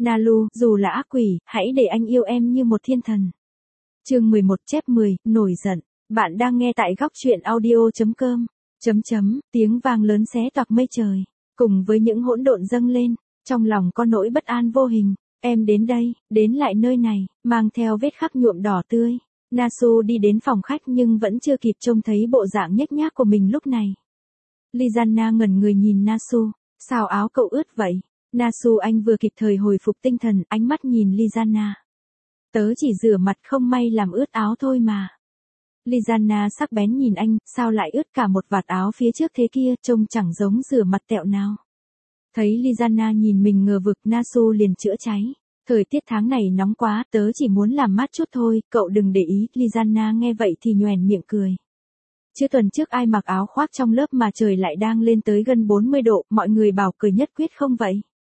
Nalu, dù là ác quỷ, hãy để anh yêu em như một thiên thần. Chương 11 chép 10, nổi giận. Bạn đang nghe tại góc truyện audio.com. Tiếng vang lớn xé toạc mây trời. Cùng với những hỗn độn dâng lên, trong lòng có nỗi bất an vô hình. Em đến đây, đến lại nơi này, mang theo vết khắc nhuộm đỏ tươi. Nasu đi đến phòng khách nhưng vẫn chưa kịp trông thấy bộ dạng nhếch nhác của mình lúc này. Lizanna ngẩn người nhìn Nasu. Sao áo cậu ướt vậy? Nasu anh vừa kịp thời hồi phục tinh thần, ánh mắt nhìn Lizanna. Tớ chỉ rửa mặt không may làm ướt áo thôi mà. Lizanna sắc bén nhìn anh, sao lại ướt cả một vạt áo phía trước thế kia, trông chẳng giống rửa mặt tẹo nào. Thấy Lizanna nhìn mình ngờ vực, Nasu liền chữa cháy. Thời tiết tháng này nóng quá, tớ chỉ muốn làm mát chút thôi, cậu đừng để ý. Lizanna nghe vậy thì nhoẻn miệng cười. Chứ tuần trước ai mặc áo khoác trong lớp mà trời lại đang lên tới gần 40 độ, mọi người bảo cười nhất quyết không vậy?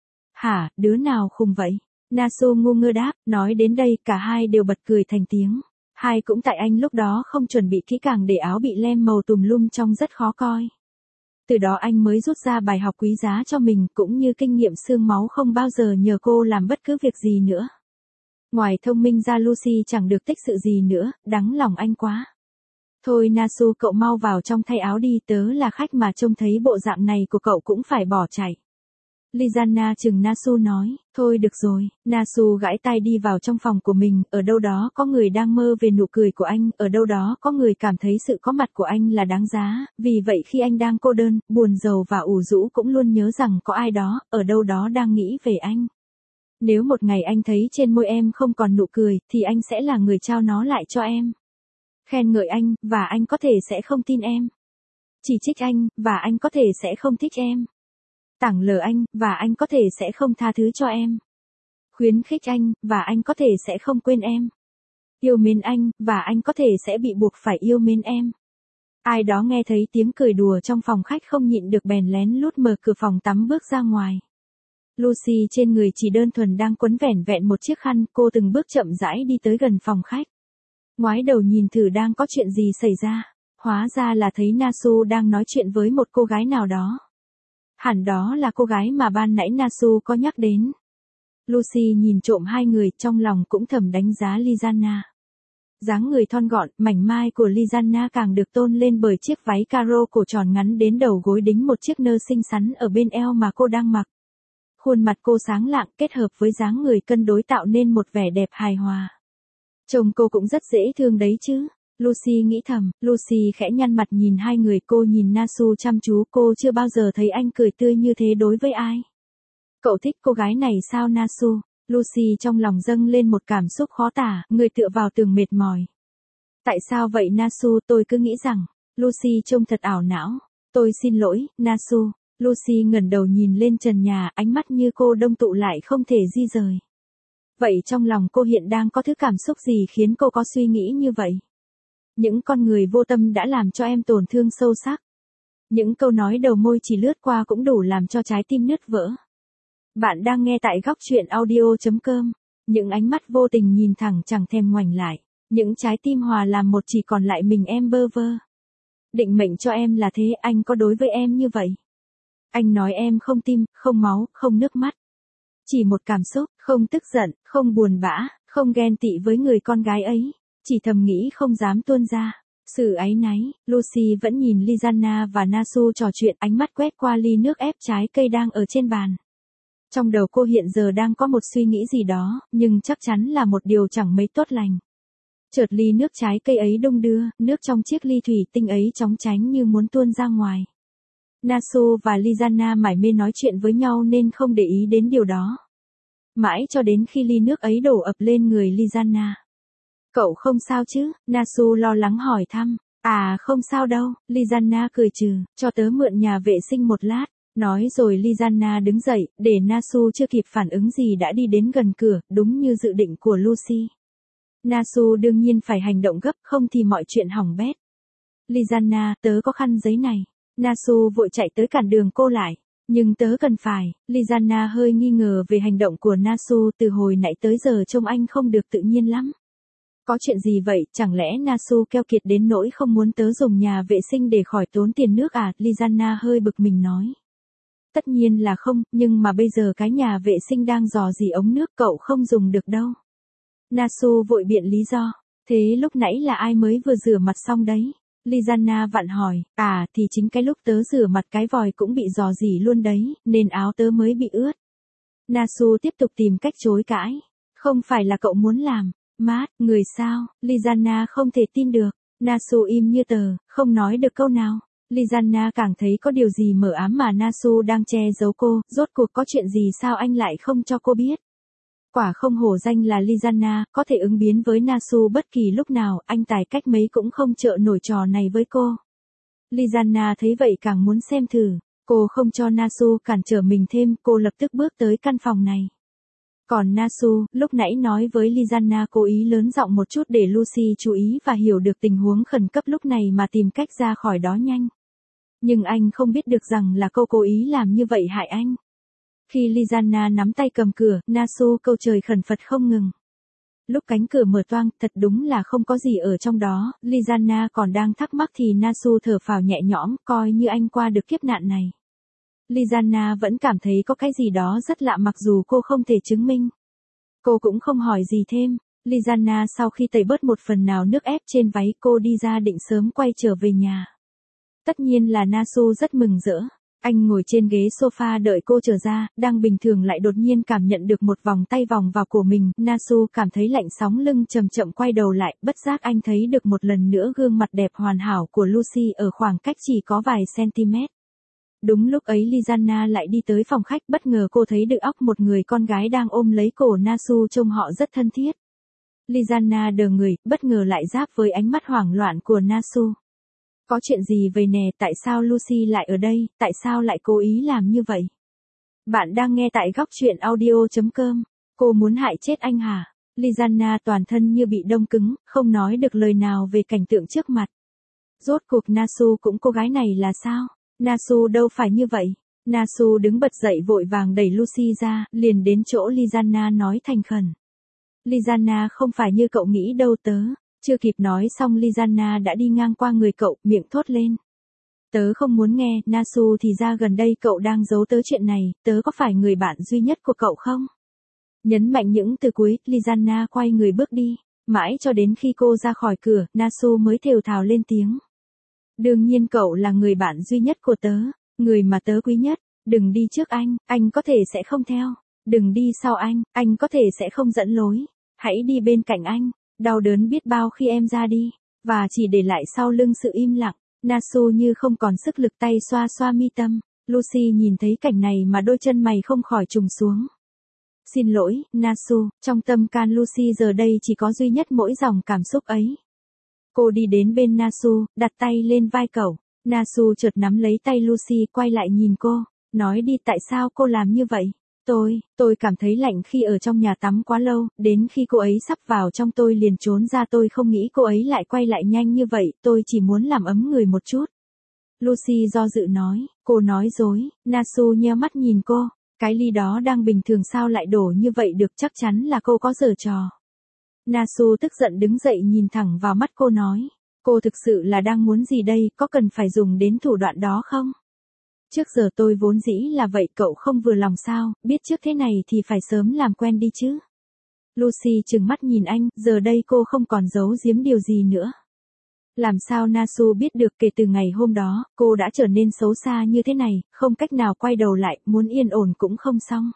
Hả, đứa nào khùng vậy? Nasu ngu ngơ đáp, nói đến đây cả hai đều bật cười thành tiếng. Hai cũng tại anh lúc đó không chuẩn bị kỹ càng để áo bị lem màu tùm lum trông rất khó coi. Từ đó anh mới rút ra bài học quý giá cho mình, cũng như kinh nghiệm xương máu không bao giờ nhờ cô làm bất cứ việc gì nữa. Ngoài thông minh ra Lucy chẳng được tích sự gì nữa, đáng lòng anh quá. Thôi Nasu, cậu mau vào trong thay áo đi, tớ là khách mà trông thấy bộ dạng này của cậu cũng phải bỏ chạy. Lizanna chừng Nasu nói, thôi được rồi. Nasu gãi tai đi vào trong phòng của mình, ở đâu đó có người đang mơ về nụ cười của anh, ở đâu đó có người cảm thấy sự có mặt của anh là đáng giá, vì vậy khi anh đang cô đơn, buồn rầu và ủ rũ cũng luôn nhớ rằng có ai đó, ở đâu đó đang nghĩ về anh. Nếu một ngày anh thấy trên môi em không còn nụ cười, thì anh sẽ là người trao nó lại cho em. Khen ngợi anh, và anh có thể sẽ không tin em. Chỉ trích anh, và anh có thể sẽ không thích em. Tảng lờ anh, và anh có thể sẽ không tha thứ cho em. Khuyến khích anh, và anh có thể sẽ không quên em. Yêu mến anh, và anh có thể sẽ bị buộc phải yêu mến em. Ai đó nghe thấy tiếng cười đùa trong phòng khách không nhịn được bèn lén lút mở cửa phòng tắm bước ra ngoài. Lucy trên người chỉ đơn thuần đang quấn vẻn vẹn một chiếc khăn, cô từng bước chậm rãi đi tới gần phòng khách. Ngoái đầu nhìn thử đang có chuyện gì xảy ra, hóa ra là thấy Nasu đang nói chuyện với một cô gái nào đó. Hẳn đó là cô gái mà ban nãy Nasu có nhắc đến. Lucy nhìn trộm hai người, trong lòng cũng thầm đánh giá Lizanna. Dáng người thon gọn, mảnh mai của Lizanna càng được tôn lên bởi chiếc váy caro cổ tròn ngắn đến đầu gối đính một chiếc nơ xinh xắn ở bên eo mà cô đang mặc. Khuôn mặt cô sáng lạng kết hợp với dáng người cân đối tạo nên một vẻ đẹp hài hòa. Trông cô cũng rất dễ thương đấy chứ. Lucy nghĩ thầm. Lucy khẽ nhăn mặt nhìn hai người, cô nhìn Nasu chăm chú, cô chưa bao giờ thấy anh cười tươi như thế đối với ai. Cậu thích cô gái này sao Nasu? Lucy trong lòng dâng lên một cảm xúc khó tả, người tựa vào tường mệt mỏi. Tại sao vậy Nasu, tôi cứ nghĩ rằng. Lucy trông thật ảo não. Tôi xin lỗi, Nasu. Lucy ngẩng đầu nhìn lên trần nhà, ánh mắt như cô đông tụ lại không thể di rời. Vậy trong lòng cô hiện đang có thứ cảm xúc gì khiến cô có suy nghĩ như vậy? Những con người vô tâm đã làm cho em tổn thương sâu sắc. Những câu nói đầu môi chỉ lướt qua cũng đủ làm cho trái tim nứt vỡ. Bạn đang nghe tại góc truyện audio.com. Những ánh mắt vô tình nhìn thẳng chẳng thèm ngoảnh lại. Những trái tim hòa làm một chỉ còn lại mình em bơ vơ. Định mệnh cho em là thế, anh có đối với em như vậy? Anh nói em không tim, không máu, không nước mắt. Chỉ một cảm xúc, không tức giận, không buồn bã, không ghen tị với người con gái ấy. Chỉ thầm nghĩ không dám tuôn ra. Sự áy náy. Lucy vẫn nhìn Lizanna và Nasu trò chuyện, ánh mắt quét qua ly nước ép trái cây đang ở trên bàn. Trong đầu cô hiện giờ đang có một suy nghĩ gì đó, nhưng chắc chắn là một điều chẳng mấy tốt lành. Chợt ly nước trái cây ấy đung đưa, nước trong chiếc ly thủy tinh ấy chóng chánh như muốn tuôn ra ngoài. Nasu và Lizanna mải mê nói chuyện với nhau nên không để ý đến điều đó. Mãi cho đến khi ly nước ấy đổ ập lên người Lizanna. Cậu không sao chứ? Nasu lo lắng hỏi thăm. À không sao đâu, Lizanna cười trừ, cho tớ mượn nhà vệ sinh một lát. Nói rồi Lizanna đứng dậy, để Nasu chưa kịp phản ứng gì đã đi đến gần cửa, đúng như dự định của Lucy. Nasu đương nhiên phải hành động gấp, không thì mọi chuyện hỏng bét. Lizanna, tớ có khăn giấy này. Nasu vội chạy tới cản đường cô lại. Nhưng tớ cần phải. Lizanna hơi nghi ngờ về hành động của Nasu, từ hồi nãy tới giờ trông anh không được tự nhiên lắm. Có chuyện gì vậy, chẳng lẽ Nasu keo kiệt đến nỗi không muốn tớ dùng nhà vệ sinh để khỏi tốn tiền nước à? Lizanna hơi bực mình nói. Tất nhiên là không, nhưng mà bây giờ cái nhà vệ sinh đang rò rỉ ống nước cậu không dùng được đâu. Nasu vội biện lý do. Thế lúc nãy là ai mới vừa rửa mặt xong đấy? Lizana vặn hỏi, thì chính cái lúc tớ rửa mặt cái vòi cũng bị rò rỉ luôn đấy, nên áo tớ mới bị ướt. Nasu tiếp tục tìm cách chối cãi. Không phải là cậu muốn làm. Mát, người sao? Lizana không thể tin được. Nasu im như tờ, không nói được câu nào. Lizana càng thấy có điều gì mờ ám mà Nasu đang che giấu cô, rốt cuộc có chuyện gì sao anh lại không cho cô biết. Quả không hổ danh là Lizana, có thể ứng biến với Nasu bất kỳ lúc nào, anh tài cách mấy cũng không trợ nổi trò này với cô. Lizana thấy vậy càng muốn xem thử, cô không cho Nasu cản trở mình thêm, cô lập tức bước tới căn phòng này. Còn Nasu, lúc nãy nói với Lizana cố ý lớn giọng một chút để Lucy chú ý và hiểu được tình huống khẩn cấp lúc này mà tìm cách ra khỏi đó nhanh. Nhưng anh không biết được rằng là cô cố ý làm như vậy hại anh. Khi Lizana nắm tay cầm cửa, Nasu câu trời khẩn Phật không ngừng. Lúc cánh cửa mở toang, thật đúng là không có gì ở trong đó, Lizana còn đang thắc mắc thì Nasu thở phào nhẹ nhõm, coi như anh qua được kiếp nạn này. Lizana vẫn cảm thấy có cái gì đó rất lạ mặc dù cô không thể chứng minh. Cô cũng không hỏi gì thêm. Lizana sau khi tẩy bớt một phần nào nước ép trên váy cô đi ra định sớm quay trở về nhà. Tất nhiên là Nasu rất mừng rỡ. Anh ngồi trên ghế sofa đợi cô trở ra, đang bình thường lại đột nhiên cảm nhận được một vòng tay vòng vào cổ mình. Nasu cảm thấy lạnh sóng lưng chậm chậm quay đầu lại, bất giác anh thấy được một lần nữa gương mặt đẹp hoàn hảo của Lucy ở khoảng cách chỉ có vài cm. Đúng lúc ấy Lizana lại đi tới phòng khách, bất ngờ cô thấy được óc một người con gái đang ôm lấy cổ Nasu trông họ rất thân thiết. Lizana đờ người, bất ngờ lại giáp với ánh mắt hoảng loạn của Nasu. Có chuyện gì vậy nè, tại sao Lucy lại ở đây, tại sao lại cố ý làm như vậy? Bạn đang nghe tại góc truyện audio.com. Cô muốn hại chết anh hả? Lizana toàn thân như bị đông cứng, không nói được lời nào về cảnh tượng trước mặt. Rốt cuộc Nasu cũng cô gái này là sao? Nasu đâu phải như vậy. Nasu đứng bật dậy vội vàng đẩy Lucy ra, liền đến chỗ Lizana nói thành khẩn. Lizana không phải như cậu nghĩ đâu tớ. Chưa kịp nói xong Lizana đã đi ngang qua người cậu, miệng thốt lên. Tớ không muốn nghe, Nasu thì ra gần đây cậu đang giấu tớ chuyện này, tớ có phải người bạn duy nhất của cậu không? Nhấn mạnh những từ cuối, Lizana quay người bước đi. Mãi cho đến khi cô ra khỏi cửa, Nasu mới thều thào lên tiếng. Đương nhiên cậu là người bạn duy nhất của tớ, người mà tớ quý nhất. Đừng đi trước anh có thể sẽ không theo. Đừng đi sau anh có thể sẽ không dẫn lối. Hãy đi bên cạnh anh. Đau đớn biết bao khi em ra đi, và chỉ để lại sau lưng sự im lặng. Nasu như không còn sức lực tay xoa xoa mi tâm. Lucy nhìn thấy cảnh này mà đôi chân mày không khỏi trùng xuống. Xin lỗi, Nasu, trong tâm can Lucy giờ đây chỉ có duy nhất mỗi dòng cảm xúc ấy. Cô đi đến bên Nasu, đặt tay lên vai cậu. Nasu chợt nắm lấy tay Lucy quay lại nhìn cô, nói đi tại sao cô làm như vậy. Tôi cảm thấy lạnh khi ở trong nhà tắm quá lâu, đến khi cô ấy sắp vào trong tôi liền trốn ra, tôi không nghĩ cô ấy lại quay lại nhanh như vậy, tôi chỉ muốn làm ấm người một chút. Lucy do dự nói, cô nói dối. Nasu nheo mắt nhìn cô, cái ly đó đang bình thường sao lại đổ như vậy được, chắc chắn là cô có giở trò. Nasu tức giận đứng dậy nhìn thẳng vào mắt cô nói, cô thực sự là đang muốn gì đây, có cần phải dùng đến thủ đoạn đó không? Trước giờ tôi vốn dĩ là vậy, cậu không vừa lòng sao, biết trước thế này thì phải sớm làm quen đi chứ. Lucy trừng mắt nhìn anh, giờ đây cô không còn giấu giếm điều gì nữa. Làm sao Nasu biết được kể từ ngày hôm đó, cô đã trở nên xấu xa như thế này, không cách nào quay đầu lại, muốn yên ổn cũng không xong.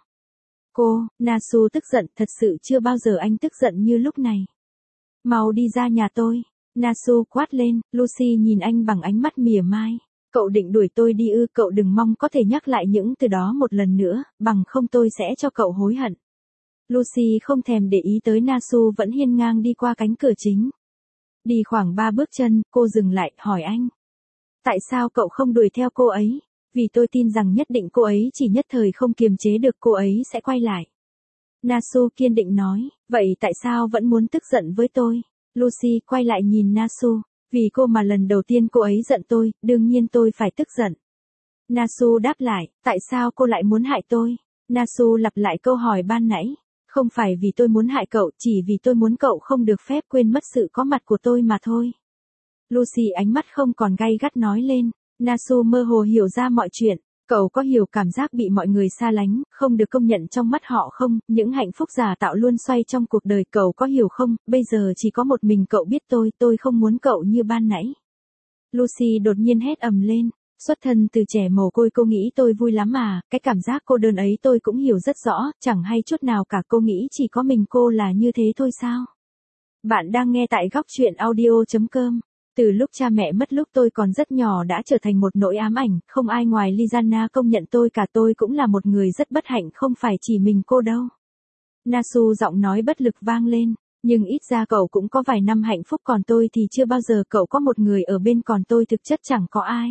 Nasu tức giận, thật sự chưa bao giờ anh tức giận như lúc này. Mau đi ra nhà tôi. Nasu quát lên, Lucy nhìn anh bằng ánh mắt mỉa mai. Cậu định đuổi tôi đi ư? Cậu đừng mong có thể nhắc lại những từ đó một lần nữa, bằng không tôi sẽ cho cậu hối hận. Lucy không thèm để ý tới Nasu vẫn hiên ngang đi qua cánh cửa chính. Đi khoảng 3 bước chân, cô dừng lại, hỏi anh. Tại sao cậu không đuổi theo cô ấy? Vì tôi tin rằng nhất định cô ấy chỉ nhất thời không kiềm chế được, cô ấy sẽ quay lại. Nasu kiên định nói, vậy tại sao vẫn muốn tức giận với tôi? Lucy quay lại nhìn Nasu. Vì cô mà lần đầu tiên cô ấy giận tôi, đương nhiên tôi phải tức giận. Nasu đáp lại, tại sao cô lại muốn hại tôi? Nasu lặp lại câu hỏi ban nãy. Không phải vì tôi muốn hại cậu, chỉ vì tôi muốn cậu không được phép quên mất sự có mặt của tôi mà thôi. Lucy ánh mắt không còn gay gắt nói lên. Nasu mơ hồ hiểu ra mọi chuyện. Cậu có hiểu cảm giác bị mọi người xa lánh, không được công nhận trong mắt họ không, những hạnh phúc giả tạo luôn xoay trong cuộc đời cậu có hiểu không, bây giờ chỉ có một mình cậu biết tôi không muốn cậu như ban nãy. Lucy đột nhiên hét ầm lên, xuất thân từ trẻ mồ côi cô nghĩ tôi vui lắm à, cái cảm giác cô đơn ấy tôi cũng hiểu rất rõ, chẳng hay chút nào cả cô nghĩ chỉ có mình cô là như thế thôi sao. Bạn đang nghe tại góc truyện audio.com. Từ lúc cha mẹ mất lúc tôi còn rất nhỏ đã trở thành một nỗi ám ảnh, không ai ngoài Lizana công nhận tôi cả, tôi cũng là một người rất bất hạnh, không phải chỉ mình cô đâu. Nasu giọng nói bất lực vang lên, nhưng ít ra cậu cũng có vài năm hạnh phúc, còn tôi thì chưa bao giờ cậu có một người ở bên, còn tôi thực chất chẳng có ai.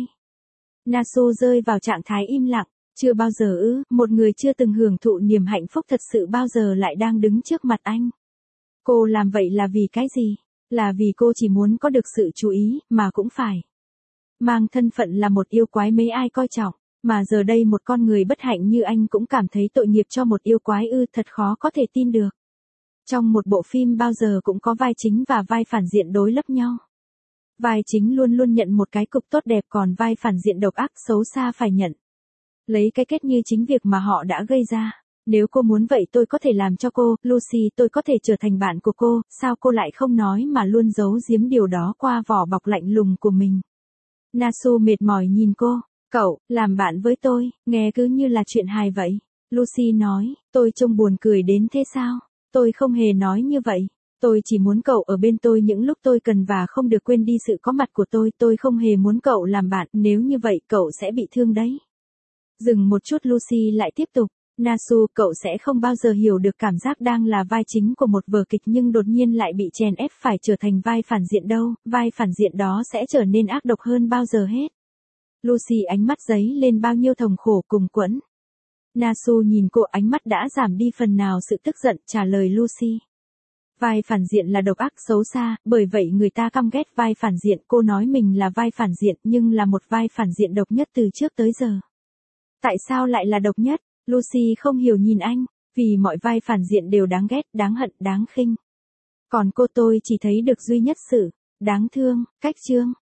Nasu rơi vào trạng thái im lặng, chưa bao giờ một người chưa từng hưởng thụ niềm hạnh phúc thật sự bao giờ lại đang đứng trước mặt anh. Cô làm vậy là vì cái gì? Là vì cô chỉ muốn có được sự chú ý, mà cũng phải. Mang thân phận là một yêu quái mấy ai coi trọng, mà giờ đây một con người bất hạnh như anh cũng cảm thấy tội nghiệp cho một yêu quái thật khó có thể tin được. Trong một bộ phim bao giờ cũng có vai chính và vai phản diện đối lập nhau. Vai chính luôn luôn nhận một cái cục tốt đẹp, còn vai phản diện độc ác xấu xa phải nhận lấy cái kết như chính việc mà họ đã gây ra. Nếu cô muốn vậy tôi có thể làm cho cô, Lucy, tôi có thể trở thành bạn của cô, sao cô lại không nói mà luôn giấu giếm điều đó qua vỏ bọc lạnh lùng của mình. Nasu mệt mỏi nhìn cô, cậu, làm bạn với tôi, nghe cứ như là chuyện hài vậy. Lucy nói, tôi trông buồn cười đến thế sao? Tôi không hề nói như vậy. Tôi chỉ muốn cậu ở bên tôi những lúc tôi cần và không được quên đi sự có mặt của tôi không hề muốn cậu làm bạn, nếu như vậy cậu sẽ bị thương đấy. Dừng một chút Lucy lại tiếp tục. Nasu, cậu sẽ không bao giờ hiểu được cảm giác đang là vai chính của một vở kịch nhưng đột nhiên lại bị chèn ép phải trở thành vai phản diện đâu, vai phản diện đó sẽ trở nên ác độc hơn bao giờ hết. Lucy ánh mắt dấy lên bao nhiêu thống khổ cùng quẫn. Nasu nhìn cô, ánh mắt đã giảm đi phần nào sự tức giận, trả lời Lucy. Vai phản diện là độc ác xấu xa, bởi vậy người ta căm ghét vai phản diện, cô nói mình là vai phản diện nhưng là một vai phản diện độc nhất từ trước tới giờ. Tại sao lại là độc nhất? Lucy không hiểu nhìn anh, vì mọi vai phản diện đều đáng ghét, đáng hận, đáng khinh. Còn cô tôi chỉ thấy được duy nhất sự đáng thương, cách chương.